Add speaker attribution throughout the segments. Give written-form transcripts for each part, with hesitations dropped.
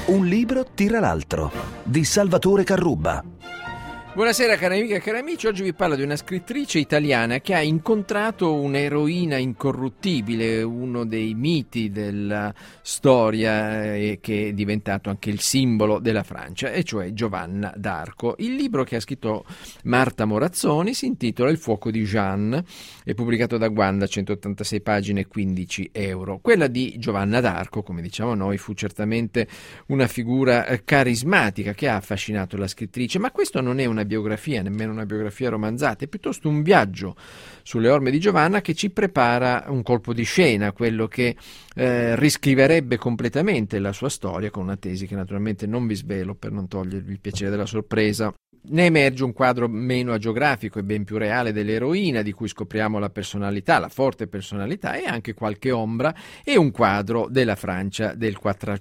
Speaker 1: Un libro tira l'altro, di Salvatore Carrubba.
Speaker 2: Buonasera cari amiche e cari amici, oggi vi parlo di una scrittrice italiana che ha incontrato un'eroina incorruttibile, uno dei miti della storia e che è diventato anche il simbolo della Francia, e cioè Giovanna d'Arco. Il libro che ha scritto Marta Morazzoni si intitola Il fuoco di Jeanne, è pubblicato da Guanda, 186 pagine, 15 euro. Quella di Giovanna d'Arco, come diciamo noi, fu certamente una figura carismatica che ha affascinato la scrittrice, ma questo non è una biografia, nemmeno una biografia romanzata, è piuttosto un viaggio sulle orme di Giovanna che ci prepara un colpo di scena, quello che riscriverebbe completamente la sua storia, con una tesi che naturalmente non vi svelo per non togliervi il piacere della sorpresa. Ne emerge un quadro meno agiografico e ben più reale dell'eroina, di cui scopriamo la personalità, la forte personalità e anche qualche ombra, e un quadro della Francia del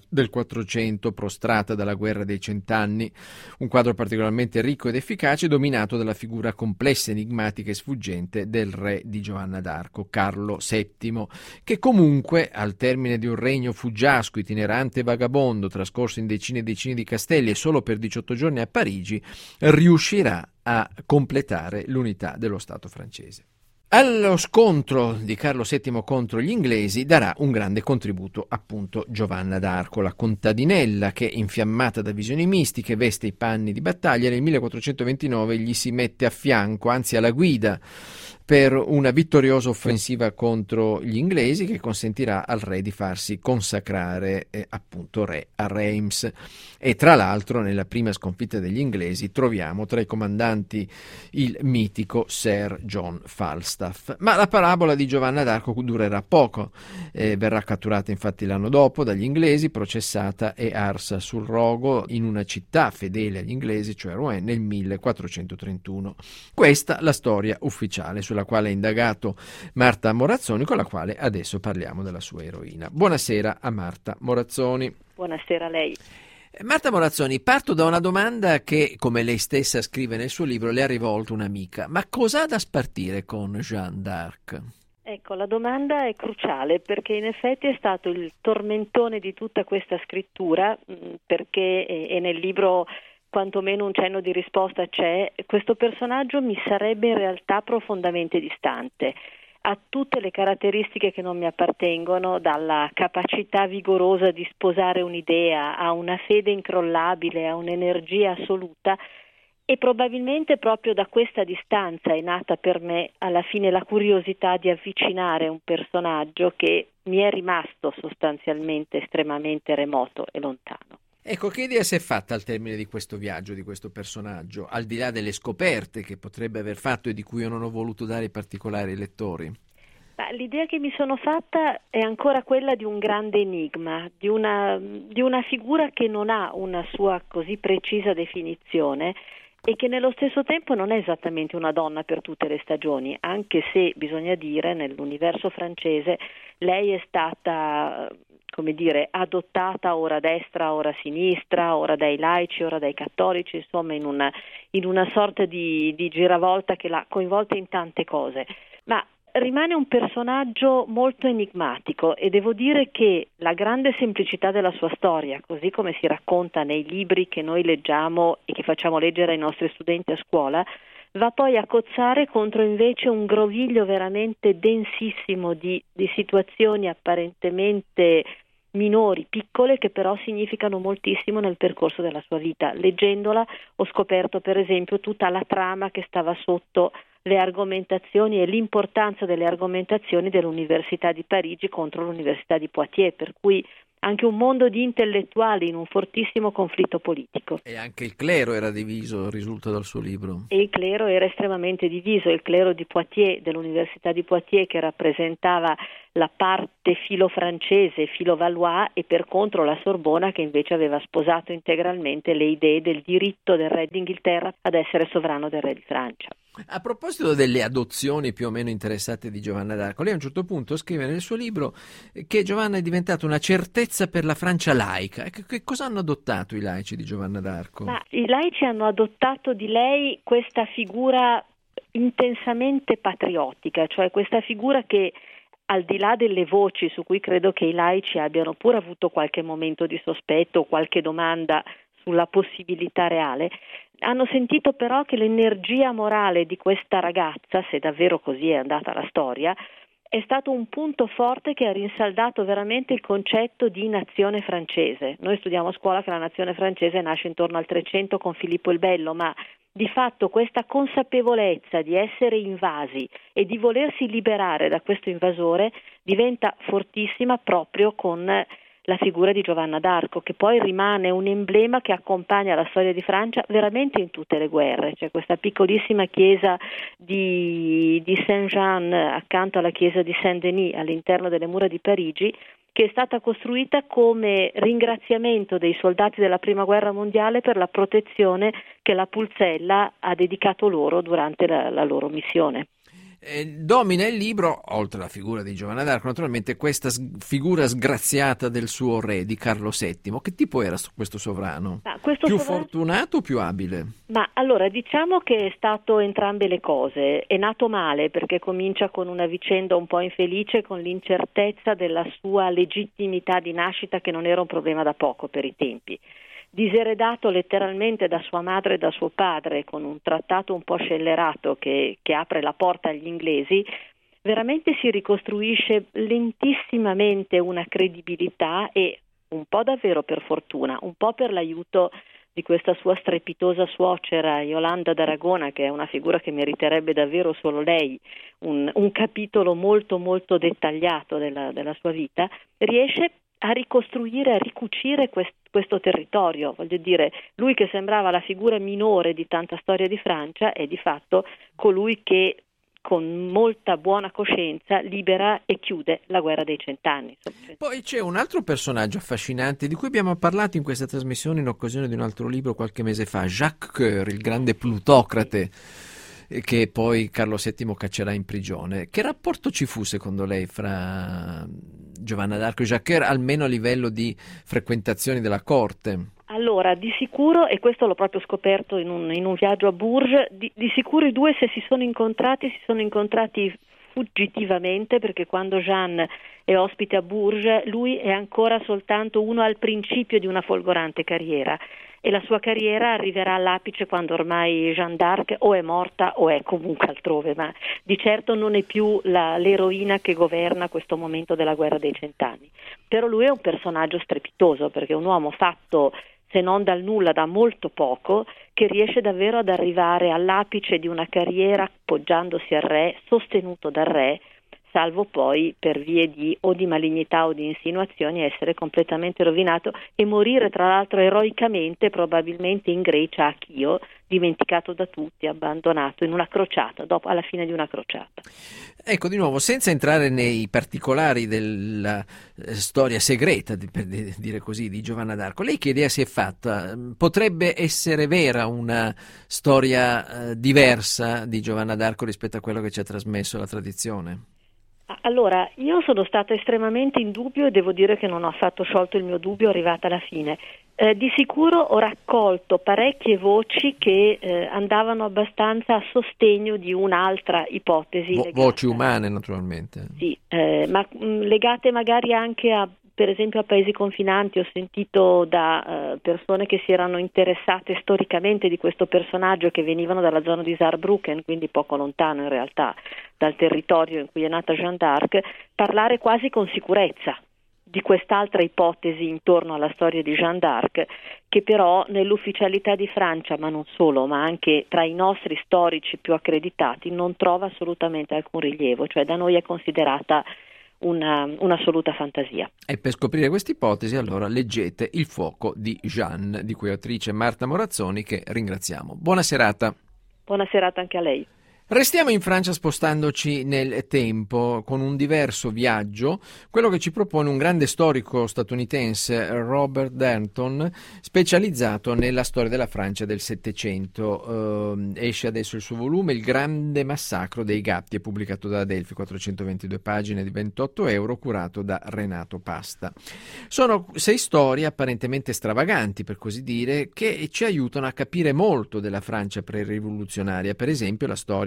Speaker 2: 400, prostrata dalla guerra dei cent'anni, un quadro particolarmente ricco ed efficace, dominato dalla figura complessa, enigmatica e sfuggente del re di Giovanna d'Arco, Carlo VII, che comunque, al termine di un regno fuggiasco, itinerante e vagabondo, trascorso in decine e decine di castelli e solo per 18 giorni a Parigi, riuscirà a completare l'unità dello Stato francese. Allo scontro di Carlo VII contro gli inglesi darà un grande contributo appunto Giovanna d'Arco, la contadinella che, infiammata da visioni mistiche, veste i panni di battaglia. Nel 1429 gli si mette a fianco, anzi alla guida, per una vittoriosa offensiva contro gli inglesi che consentirà al re di farsi consacrare appunto re a Reims. E tra l'altro nella prima sconfitta degli inglesi troviamo tra i comandanti il mitico Sir John Falstaff. Ma la parabola di Giovanna d'Arco durerà poco, verrà catturata infatti l'anno dopo dagli inglesi, processata e arsa sul rogo in una città fedele agli inglesi, cioè Rouen, nel 1431. Questa la storia ufficiale sulla quale ha indagato Marta Morazzoni, con la quale adesso parliamo della sua eroina. Buonasera a Marta Morazzoni.
Speaker 3: Buonasera a lei.
Speaker 2: Marta Morazzoni, parto da una domanda che, come lei stessa scrive nel suo libro, le ha rivolto un'amica. Ma cosa ha da spartire con Jeanne d'Arc?
Speaker 3: Ecco, la domanda è cruciale perché in effetti è stato il tormentone di tutta questa scrittura, perché e nel libro quantomeno un cenno di risposta c'è. Questo personaggio mi sarebbe in realtà profondamente distante. Ha tutte le caratteristiche che non mi appartengono, dalla capacità vigorosa di sposare un'idea, a una fede incrollabile, a un'energia assoluta, e probabilmente proprio da questa distanza è nata per me alla fine la curiosità di avvicinare un personaggio che mi è rimasto sostanzialmente estremamente remoto e lontano.
Speaker 2: Ecco, che idea si è fatta al termine di questo viaggio, di questo personaggio, al di là delle scoperte che potrebbe aver fatto e di cui io non ho voluto dare i particolari ai lettori?
Speaker 3: L'idea che mi sono fatta è ancora quella di un grande enigma, di una figura che non ha una sua così precisa definizione e che nello stesso tempo non è esattamente una donna per tutte le stagioni, anche se bisogna dire nell'universo francese lei è stata, come dire, adottata ora a destra, ora a sinistra, ora dai laici, ora dai cattolici, insomma in una sorta di giravolta che l'ha coinvolta in tante cose. Ma rimane un personaggio molto enigmatico e devo dire che la grande semplicità della sua storia, così come si racconta nei libri che noi leggiamo e che facciamo leggere ai nostri studenti a scuola, va poi a cozzare contro invece un groviglio veramente densissimo di situazioni apparentemente minori, piccole, che però significano moltissimo nel percorso della sua vita. Leggendola ho scoperto per esempio tutta la trama che stava sotto le argomentazioni e l'importanza delle argomentazioni dell'Università di Parigi contro l'Università di Poitiers, per cui anche un mondo di intellettuali in un fortissimo conflitto politico.
Speaker 2: E anche il clero era diviso, risulta dal suo libro.
Speaker 3: E il clero era estremamente diviso, il clero di Poitiers, dell'Università di Poitiers, che rappresentava la parte filo-francese, filo-valois, e per contro la Sorbona, che invece aveva sposato integralmente le idee del diritto del re d'Inghilterra ad essere sovrano del re di Francia.
Speaker 2: A proposito delle adozioni più o meno interessate di Giovanna d'Arco, lei a un certo punto scrive nel suo libro che Giovanna è diventata una certezza per la Francia laica. Che cosa hanno adottato i laici di Giovanna d'Arco?
Speaker 3: I laici hanno adottato di lei questa figura intensamente patriottica, cioè questa figura che al di là delle voci su cui credo che i laici abbiano pure avuto qualche momento di sospetto o qualche domanda sulla possibilità reale, hanno sentito però che l'energia morale di questa ragazza, se davvero così è andata la storia, è stato un punto forte che ha rinsaldato veramente il concetto di nazione francese. Noi studiamo a scuola che la nazione francese nasce intorno al 300 con Filippo il Bello, ma di fatto questa consapevolezza di essere invasi e di volersi liberare da questo invasore diventa fortissima proprio con la figura di Giovanna d'Arco, che poi rimane un emblema che accompagna la storia di Francia veramente in tutte le guerre. C'è questa piccolissima chiesa di Saint-Jean accanto alla chiesa di Saint-Denis all'interno delle mura di Parigi, che è stata costruita come ringraziamento dei soldati della Prima Guerra Mondiale per la protezione che la Pulzella ha dedicato loro durante la loro missione.
Speaker 2: Domina il libro, oltre alla figura di Giovanna d'Arco, naturalmente questa figura sgraziata del suo re, di Carlo VII. Che tipo era questo sovrano? Più fortunato o più abile?
Speaker 3: Ma allora, diciamo che è stato entrambe le cose. È nato male perché comincia con una vicenda un po' infelice, con l'incertezza della sua legittimità di nascita, che non era un problema da poco per i tempi. Diseredato letteralmente da sua madre e da suo padre, con un trattato un po' scellerato che apre la porta agli inglesi, veramente si ricostruisce lentissimamente una credibilità, e un po' davvero per fortuna, un po' per l'aiuto di questa sua strepitosa suocera Yolanda d'Aragona, che è una figura che meriterebbe davvero solo lei un capitolo molto molto dettagliato della sua vita, riesce a ricostruire, a ricucire questo territorio. Voglio dire, lui che sembrava la figura minore di tanta storia di Francia è di fatto colui che con molta buona coscienza libera e chiude la guerra dei 100 anni.
Speaker 2: Poi c'è un altro personaggio affascinante di cui abbiamo parlato in questa trasmissione in occasione di un altro libro qualche mese fa, Jacques Coeur, il grande plutocrate che poi Carlo VII caccerà in prigione. Che rapporto ci fu secondo lei fra Giovanna d'Arco e Jacques Coeur, almeno a livello di frequentazioni della corte?
Speaker 3: Allora, di sicuro, e questo l'ho proprio scoperto in un viaggio a Bourges, di sicuro i due, se si sono incontrati fuggitivamente, perché quando Jeanne è ospite a Bourges, lui è ancora soltanto uno al principio di una folgorante carriera, e la sua carriera arriverà all'apice quando ormai Jeanne d'Arc o è morta o è comunque altrove, ma di certo non è più l'eroina che governa questo momento della guerra dei 100 anni. Però lui è un personaggio strepitoso, perché è un uomo fatto, se non dal nulla, da molto poco, che riesce davvero ad arrivare all'apice di una carriera appoggiandosi al re, sostenuto dal re, salvo poi per vie di malignità o di insinuazioni essere completamente rovinato e morire tra l'altro eroicamente, probabilmente in Grecia a Chio, dimenticato da tutti, abbandonato in una crociata, alla fine di una crociata.
Speaker 2: Ecco, di nuovo, senza entrare nei particolari della storia segreta, per dire così, di Giovanna d'Arco, lei che idea si è fatta? Potrebbe essere vera una storia diversa di Giovanna d'Arco rispetto a quello che ci ha trasmesso la tradizione?
Speaker 3: Allora, io sono stata estremamente in dubbio e devo dire che non ho affatto sciolto il mio dubbio arrivata alla fine. Di sicuro ho raccolto parecchie voci che andavano abbastanza a sostegno di un'altra ipotesi.
Speaker 2: Voci umane, naturalmente.
Speaker 3: Sì, ma legate magari anche per esempio a paesi confinanti. Ho sentito da persone che si erano interessate storicamente di questo personaggio, che venivano dalla zona di Saarbrücken, quindi poco lontano in realtà dal territorio in cui è nata Jeanne d'Arc, parlare quasi con sicurezza di quest'altra ipotesi intorno alla storia di Jeanne d'Arc, che però nell'ufficialità di Francia, ma non solo, ma anche tra i nostri storici più accreditati, non trova assolutamente alcun rilievo, cioè da noi è considerata un'assoluta fantasia.
Speaker 2: E per scoprire questa ipotesi, allora leggete Il fuoco di Jeanne, di cui è autrice Marta Morazzoni, che ringraziamo. Buona serata.
Speaker 3: Buona serata anche a lei.
Speaker 2: Restiamo in Francia spostandoci nel tempo con un diverso viaggio, quello che ci propone un grande storico statunitense, Robert Denton, specializzato nella storia della Francia del Settecento. Esce adesso il suo volume Il grande massacro dei Gatti, è pubblicato da Adelphi, 422 pagine di 28 euro, curato da Renato Pasta. Sono 6 storie apparentemente stravaganti, per così dire, che ci aiutano a capire molto della Francia pre-rivoluzionaria. Per esempio la storia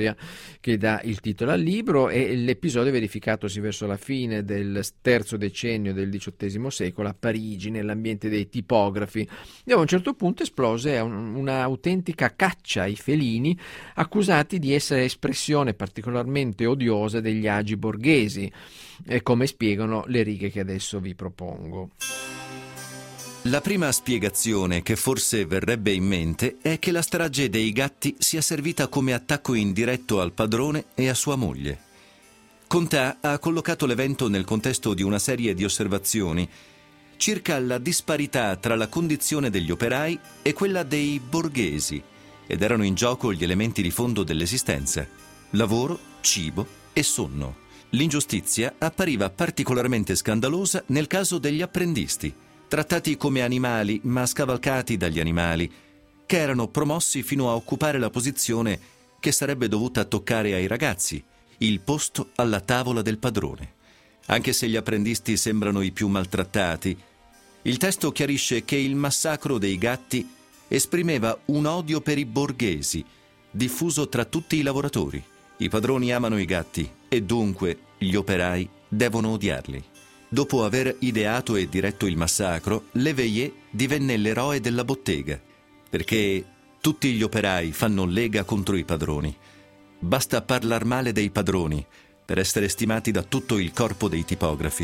Speaker 2: storia che dà il titolo al libro, e l'episodio verificatosi verso la fine del terzo decennio del XVIII secolo a Parigi, nell'ambiente dei tipografi, e a un certo punto esplose un'autentica caccia ai felini accusati di essere espressione particolarmente odiosa degli agi borghesi, come spiegano le righe che adesso vi propongo.
Speaker 4: La prima spiegazione che forse verrebbe in mente è che la strage dei gatti sia servita come attacco indiretto al padrone e a sua moglie. Contat ha collocato l'evento nel contesto di una serie di osservazioni circa la disparità tra la condizione degli operai e quella dei borghesi, ed erano in gioco gli elementi di fondo dell'esistenza: lavoro, cibo e sonno. L'ingiustizia appariva particolarmente scandalosa nel caso degli apprendisti, trattati come animali ma scavalcati dagli animali, che erano promossi fino a occupare la posizione che sarebbe dovuta toccare ai ragazzi, il posto alla tavola del padrone. Anche se gli apprendisti sembrano i più maltrattati, il testo chiarisce che il massacro dei gatti esprimeva un odio per i borghesi, diffuso tra tutti i lavoratori. I padroni amano i gatti e dunque gli operai devono odiarli. Dopo aver ideato e diretto il massacro, Leveillé divenne l'eroe della bottega, perché tutti gli operai fanno lega contro i padroni. Basta parlar male dei padroni per essere stimati da tutto il corpo dei tipografi.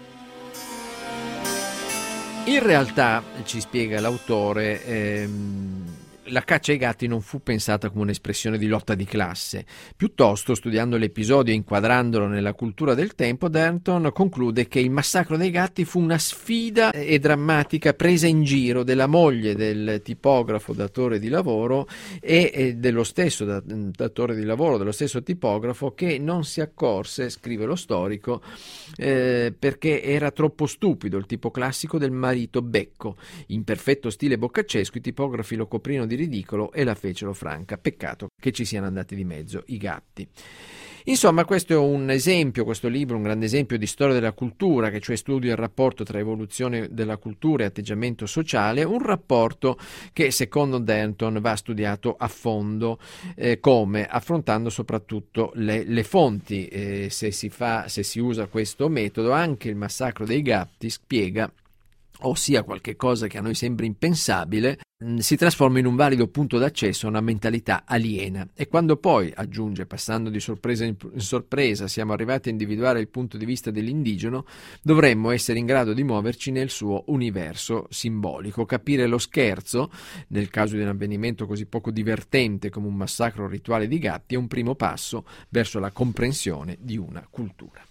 Speaker 2: In realtà, ci spiega l'autore, la caccia ai gatti non fu pensata come un'espressione di lotta di classe. Piuttosto, studiando l'episodio e inquadrandolo nella cultura del tempo, Danton conclude che il massacro dei gatti fu una sfida e drammatica presa in giro della moglie del tipografo datore di lavoro e dello stesso datore di lavoro, dello stesso tipografo, che non si accorse, scrive lo storico, perché era troppo stupido il tipo classico del marito becco. In perfetto stile boccaccesco i tipografi lo coprirono di ridicolo e la fecero franca. Peccato che ci siano andati di mezzo i gatti. Insomma, questo è un esempio, questo libro, un grande esempio di storia della cultura, che cioè studia il rapporto tra evoluzione della cultura e atteggiamento sociale, un rapporto che secondo Danton va studiato a fondo, come affrontando soprattutto le fonti. Se si usa questo metodo, anche il massacro dei gatti, spiega, ossia qualche cosa che a noi sembra impensabile, si trasforma in un valido punto d'accesso a una mentalità aliena. E quando poi, aggiunge, passando di sorpresa in sorpresa, siamo arrivati a individuare il punto di vista dell'indigeno, dovremmo essere in grado di muoverci nel suo universo simbolico. Capire lo scherzo, nel caso di un avvenimento così poco divertente come un massacro rituale di gatti, è un primo passo verso la comprensione di una cultura.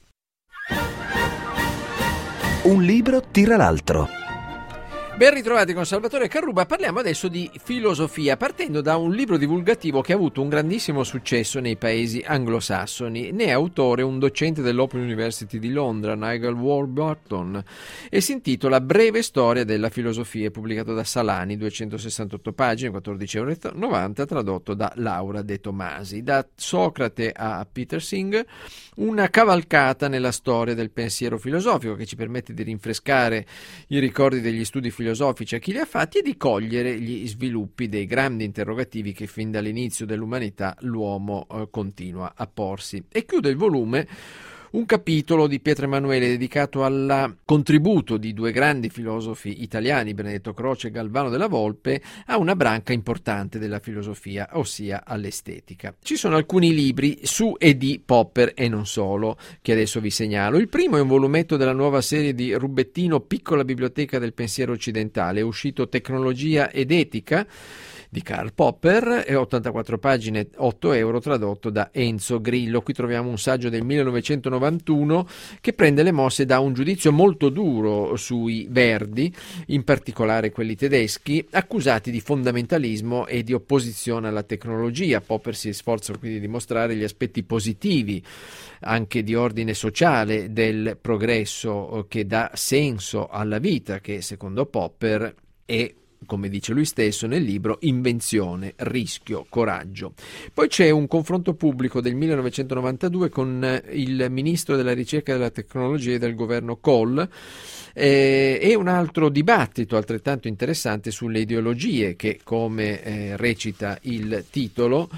Speaker 1: Un libro tira l'altro.
Speaker 2: Ben ritrovati con Salvatore Carruba. Parliamo adesso di filosofia, partendo da un libro divulgativo che ha avuto un grandissimo successo nei paesi anglosassoni. Ne è autore un docente dell'Open University di Londra, Nigel Warburton, e si intitola Breve storia della filosofia, pubblicato da Salani, 268 pagine, 14,90 €, tradotto da Laura De Tomasi. Da Socrate a Peter Singer, una cavalcata nella storia del pensiero filosofico che ci permette di rinfrescare i ricordi degli studi filosofici a chi li ha fatti e di cogliere gli sviluppi dei grandi interrogativi che fin dall'inizio dell'umanità l'uomo continua a porsi. E chiude il volume un capitolo di Pietro Emanuele dedicato al contributo di due grandi filosofi italiani, Benedetto Croce e Galvano della Volpe, a una branca importante della filosofia, ossia all'estetica. Ci sono alcuni libri su e di Popper e non solo, che adesso vi segnalo. Il primo è un volumetto della nuova serie di Rubettino, Piccola biblioteca del pensiero occidentale, è uscito Tecnologia ed etica, di Karl Popper, e 84 pagine, 8 €, tradotto da Enzo Grillo. Qui troviamo un saggio del 1991 che prende le mosse da un giudizio molto duro sui Verdi, in particolare quelli tedeschi, accusati di fondamentalismo e di opposizione alla tecnologia. Popper si sforza quindi di mostrare gli aspetti positivi, anche di ordine sociale, del progresso che dà senso alla vita, che secondo Popper è, come dice lui stesso nel libro, invenzione, rischio, coraggio. Poi c'è un confronto pubblico del 1992 con il ministro della ricerca e della tecnologia del governo Kohl, e un altro dibattito altrettanto interessante sulle ideologie che, come recita il titolo,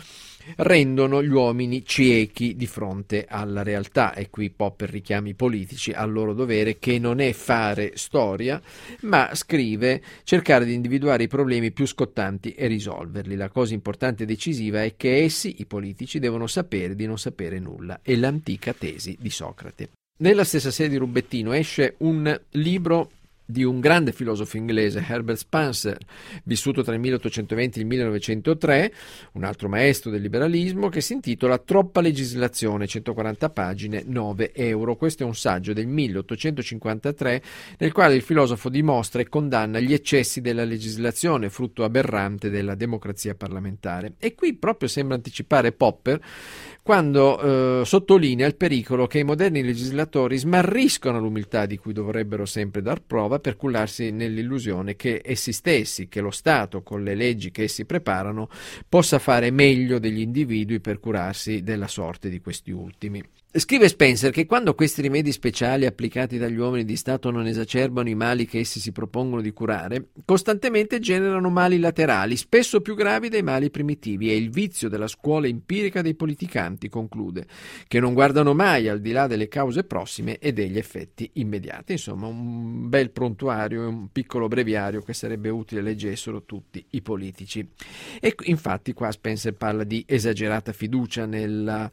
Speaker 2: rendono gli uomini ciechi di fronte alla realtà. E qui Popper richiama i politici al loro dovere, che non è fare storia, ma, scrive, cercare di individuare i problemi più scottanti e risolverli. La cosa importante e decisiva è che essi, i politici, devono sapere di non sapere nulla. È l'antica tesi di Socrate. Nella stessa serie di Rubettino esce un libro di un grande filosofo inglese, Herbert Spencer, vissuto tra il 1820 e il 1903, un altro maestro del liberalismo, che si intitola Troppa legislazione, 140 pagine, 9 euro. Questo è un saggio del 1853 nel quale il filosofo dimostra e condanna gli eccessi della legislazione, frutto aberrante della democrazia parlamentare. E qui proprio sembra anticipare Popper quando sottolinea il pericolo che i moderni legislatori smarriscono l'umiltà di cui dovrebbero sempre dar prova per cullarsi nell'illusione che essi stessi, che lo Stato, con le leggi che essi preparano, possa fare meglio degli individui per curarsi della sorte di questi ultimi. Scrive Spencer che quando questi rimedi speciali applicati dagli uomini di Stato non esacerbano i mali che essi si propongono di curare, costantemente generano mali laterali, spesso più gravi dei mali primitivi. È il vizio della scuola empirica dei politicanti, conclude, che non guardano mai al di là delle cause prossime e degli effetti immediati. Insomma, un bel prontuario, un piccolo breviario che sarebbe utile leggessero tutti i politici. E infatti qua Spencer parla di esagerata fiducia nello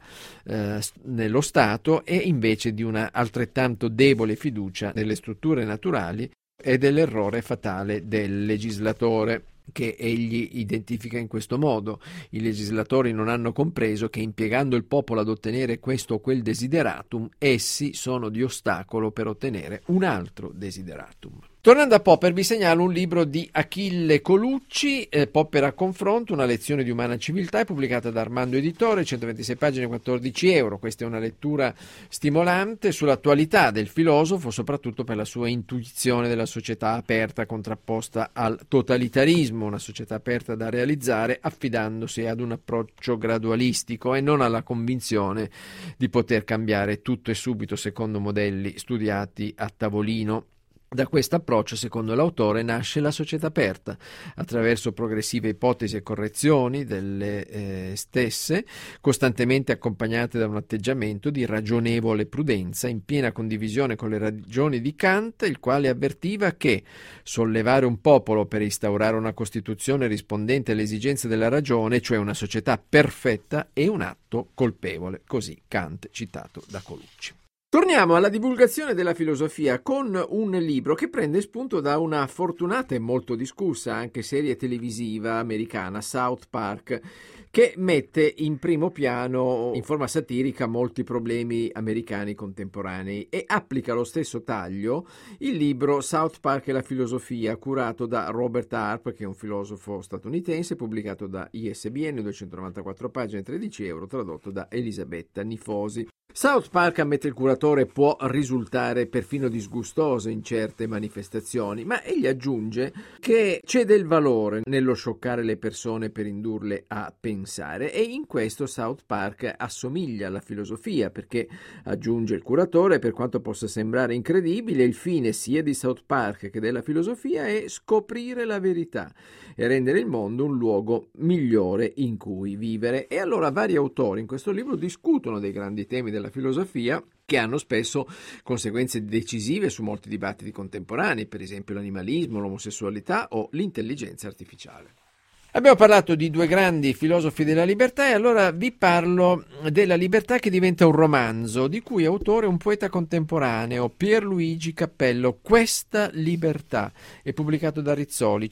Speaker 2: Stato e invece di una altrettanto debole fiducia nelle strutture naturali e dell'errore fatale del legislatore, che egli identifica in questo modo. I legislatori non hanno compreso che impiegando il popolo ad ottenere questo o quel desideratum, essi sono di ostacolo per ottenere un altro desideratum. Tornando a Popper, vi segnalo un libro di Achille Colucci, Popper a confronto, una lezione di umana civiltà, è pubblicata da Armando Editore, 126 pagine, 14 euro. Questa è una lettura stimolante sull'attualità del filosofo, soprattutto per la sua intuizione della società aperta contrapposta al totalitarismo, una società aperta da realizzare affidandosi ad un approccio gradualistico e non alla convinzione di poter cambiare tutto e subito secondo modelli studiati a tavolino. Da questo approccio, secondo l'autore, nasce la società aperta, attraverso progressive ipotesi e correzioni delle stesse, costantemente accompagnate da un atteggiamento di ragionevole prudenza, in piena condivisione con le ragioni di Kant, il quale avvertiva che sollevare un popolo per instaurare una Costituzione rispondente alle esigenze della ragione, cioè una società perfetta, è un atto colpevole. Così Kant, citato da Colucci. Torniamo alla divulgazione della filosofia con un libro che prende spunto da una fortunata e molto discussa anche serie televisiva americana, South Park, che mette in primo piano in forma satirica molti problemi americani contemporanei e applica lo stesso taglio il libro South Park e la filosofia, curato da Robert Harp, che è un filosofo statunitense, pubblicato da ISBN, 294 pagine, 13 euro, tradotto da Elisabetta Nifosi. South Park, ammette il curatore, può risultare perfino disgustoso in certe manifestazioni, ma egli aggiunge che c'è del valore nello scioccare le persone per indurle a pensare, e in questo South Park assomiglia alla filosofia, perché, aggiunge il curatore, per quanto possa sembrare incredibile, il fine sia di South Park che della filosofia è scoprire la verità e rendere il mondo un luogo migliore in cui vivere. E allora vari autori in questo libro discutono dei grandi temi della filosofia, che hanno spesso conseguenze decisive su molti dibattiti contemporanei, per esempio l'animalismo, l'omosessualità o l'intelligenza artificiale. Abbiamo parlato di due grandi filosofi della libertà e allora vi parlo della libertà che diventa un romanzo, di cui è autore un poeta contemporaneo, Pierluigi Cappello. Questa libertà è pubblicato da Rizzoli,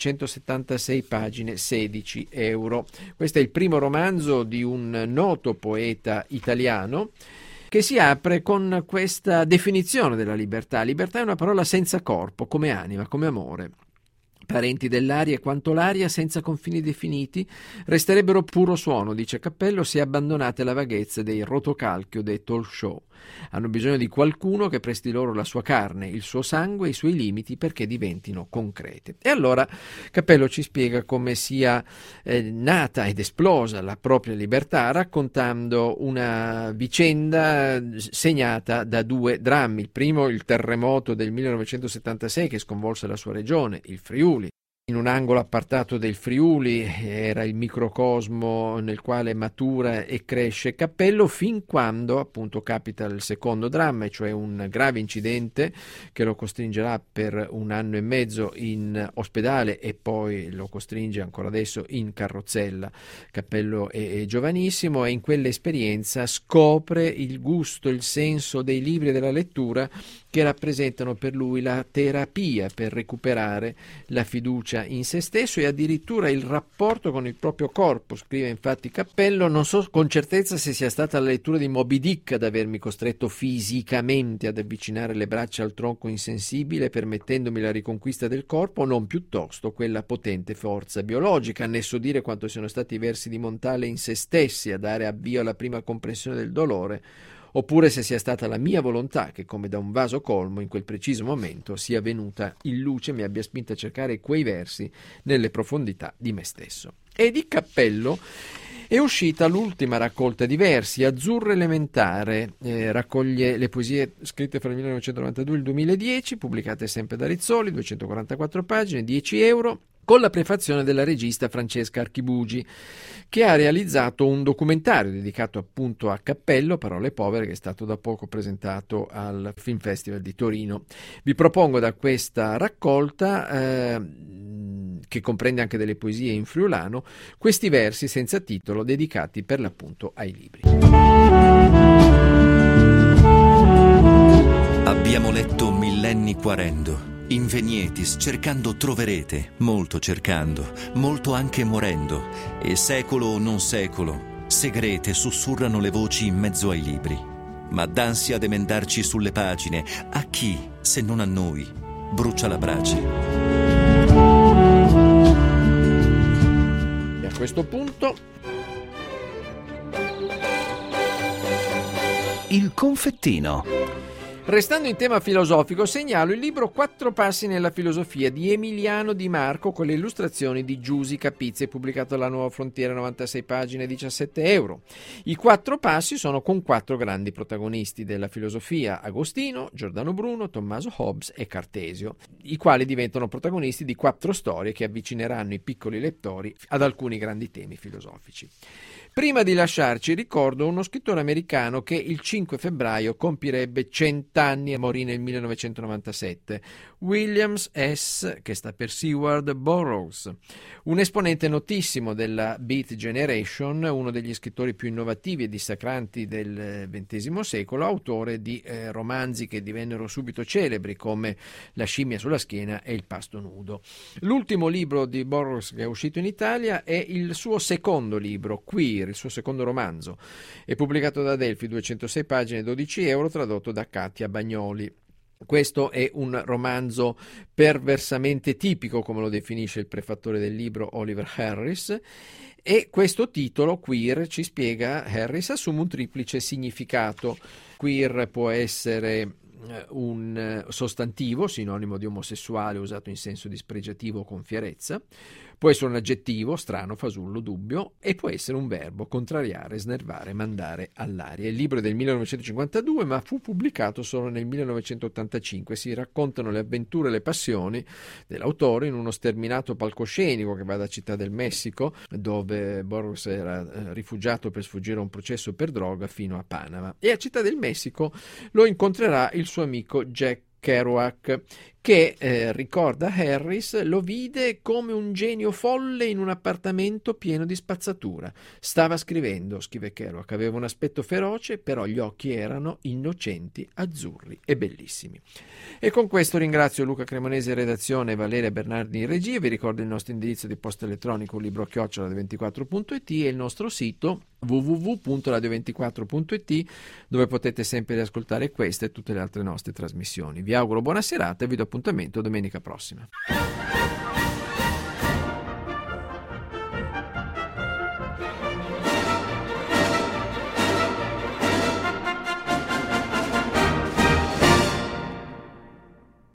Speaker 2: 176 pagine, 16 euro. Questo è il primo romanzo di un noto poeta italiano che si apre con questa definizione della libertà. Libertà è una parola senza corpo, come anima, come amore. Parenti dell'aria quanto l'aria, senza confini definiti, resterebbero puro suono, dice Cappello, se abbandonate la vaghezza dei rotocalchio dei talk show. Hanno bisogno di qualcuno che presti loro la sua carne, il suo sangue e i suoi limiti perché diventino concrete. E allora Cappello ci spiega come sia nata ed esplosa la propria libertà, raccontando una vicenda segnata da due drammi. Il primo, il terremoto del 1976 che sconvolse la sua regione, il Friuli. in un angolo appartato del Friuli, era il microcosmo nel quale matura e cresce Cappello, fin quando appunto capita il secondo dramma, cioè un grave incidente che lo costringerà per 1 anno e mezzo in ospedale e poi lo costringe ancora adesso in carrozzella. Cappello è giovanissimo e in quell'esperienza scopre il gusto, il senso dei libri e della lettura che rappresentano per lui la terapia per recuperare la fiducia in se stesso e addirittura il rapporto con il proprio corpo. Scrive infatti Cappello: non so con certezza se sia stata la lettura di Moby Dick ad avermi costretto fisicamente ad avvicinare le braccia al tronco insensibile permettendomi la riconquista del corpo, o non piuttosto quella potente forza biologica, né so dire quanto siano stati i versi di Montale in se stessi a dare avvio alla prima comprensione del dolore, oppure se sia stata la mia volontà che, come da un vaso colmo, in quel preciso momento sia venuta in luce e mi abbia spinto a cercare quei versi nelle profondità di me stesso. E di Cappello è uscita l'ultima raccolta di versi, Azzurro Elementare, raccoglie le poesie scritte fra il 1992 e il 2010, pubblicate sempre da Rizzoli, 244 pagine, 10 euro, con la prefazione della regista Francesca Archibugi, che ha realizzato un documentario dedicato appunto a Cappello, Parole povere, che è stato da poco presentato al Film Festival di Torino. Vi propongo da questa raccolta, che comprende anche delle poesie in friulano, questi versi senza titolo dedicati per l'appunto ai libri.
Speaker 4: Abbiamo letto millenni quarendo. In Venietis cercando troverete, molto cercando, molto anche morendo, e secolo o non secolo, segrete sussurrano le voci in mezzo ai libri. Ma d'ansia ad emendarci sulle pagine, a chi, se non a noi, brucia la brace?
Speaker 2: E a questo punto
Speaker 1: Il confettino.
Speaker 2: Restando in tema filosofico, segnalo il libro 4 passi nella filosofia di Emiliano Di Marco con le illustrazioni di Giusi Capizzi, pubblicato alla Nuova Frontiera, 96 pagine, 17 euro. I 4 passi sono con 4 grandi protagonisti della filosofia: Agostino, Giordano Bruno, Tommaso Hobbes e Cartesio, i quali diventano protagonisti di 4 storie che avvicineranno i piccoli lettori ad alcuni grandi temi filosofici. Prima di lasciarci ricordo uno scrittore americano che il 5 febbraio compirebbe 100 anni e morì nel 1997, Williams S., che sta per Seward Burroughs, un esponente notissimo della Beat Generation, uno degli scrittori più innovativi e dissacranti del XX secolo, autore di romanzi che divennero subito celebri come La scimmia sulla schiena e Il pasto nudo. L'ultimo libro di Burroughs che è uscito in Italia è il suo secondo libro, Queer, il suo secondo romanzo. È pubblicato da Adelphi, 206 pagine, 12 euro, tradotto da Katia Bagnoli. Questo è un romanzo perversamente tipico, come lo definisce il prefattore del libro Oliver Harris, e questo titolo, Queer, ci spiega Harris, assume un triplice significato. Queer può essere un sostantivo, sinonimo di omosessuale usato in senso dispregiativo con fierezza, può essere un aggettivo, strano, fasullo, dubbio, e può essere un verbo, contrariare, snervare, mandare all'aria. Il libro è del 1952, ma fu pubblicato solo nel 1985. Si raccontano le avventure e le passioni dell'autore in uno sterminato palcoscenico che va da Città del Messico, dove Burroughs era rifugiato per sfuggire a un processo per droga, fino a Panama. E a Città del Messico lo incontrerà il suo amico Jack Kerouac, che ricorda Harris, lo vide come un genio folle in un appartamento pieno di spazzatura. Stava scrivendo, scrive Kerouac, aveva un aspetto feroce, però gli occhi erano innocenti, azzurri e bellissimi. E con questo ringrazio Luca Cremonesi in redazione e Valeria Bernardi in regia. Vi ricordo il nostro indirizzo di posta elettronico libro@radio24.it e il nostro sito www.radio24.it, dove potete sempre riascoltare queste e tutte le altre nostre trasmissioni. Vi auguro buona serata e vi do appuntamento domenica prossima.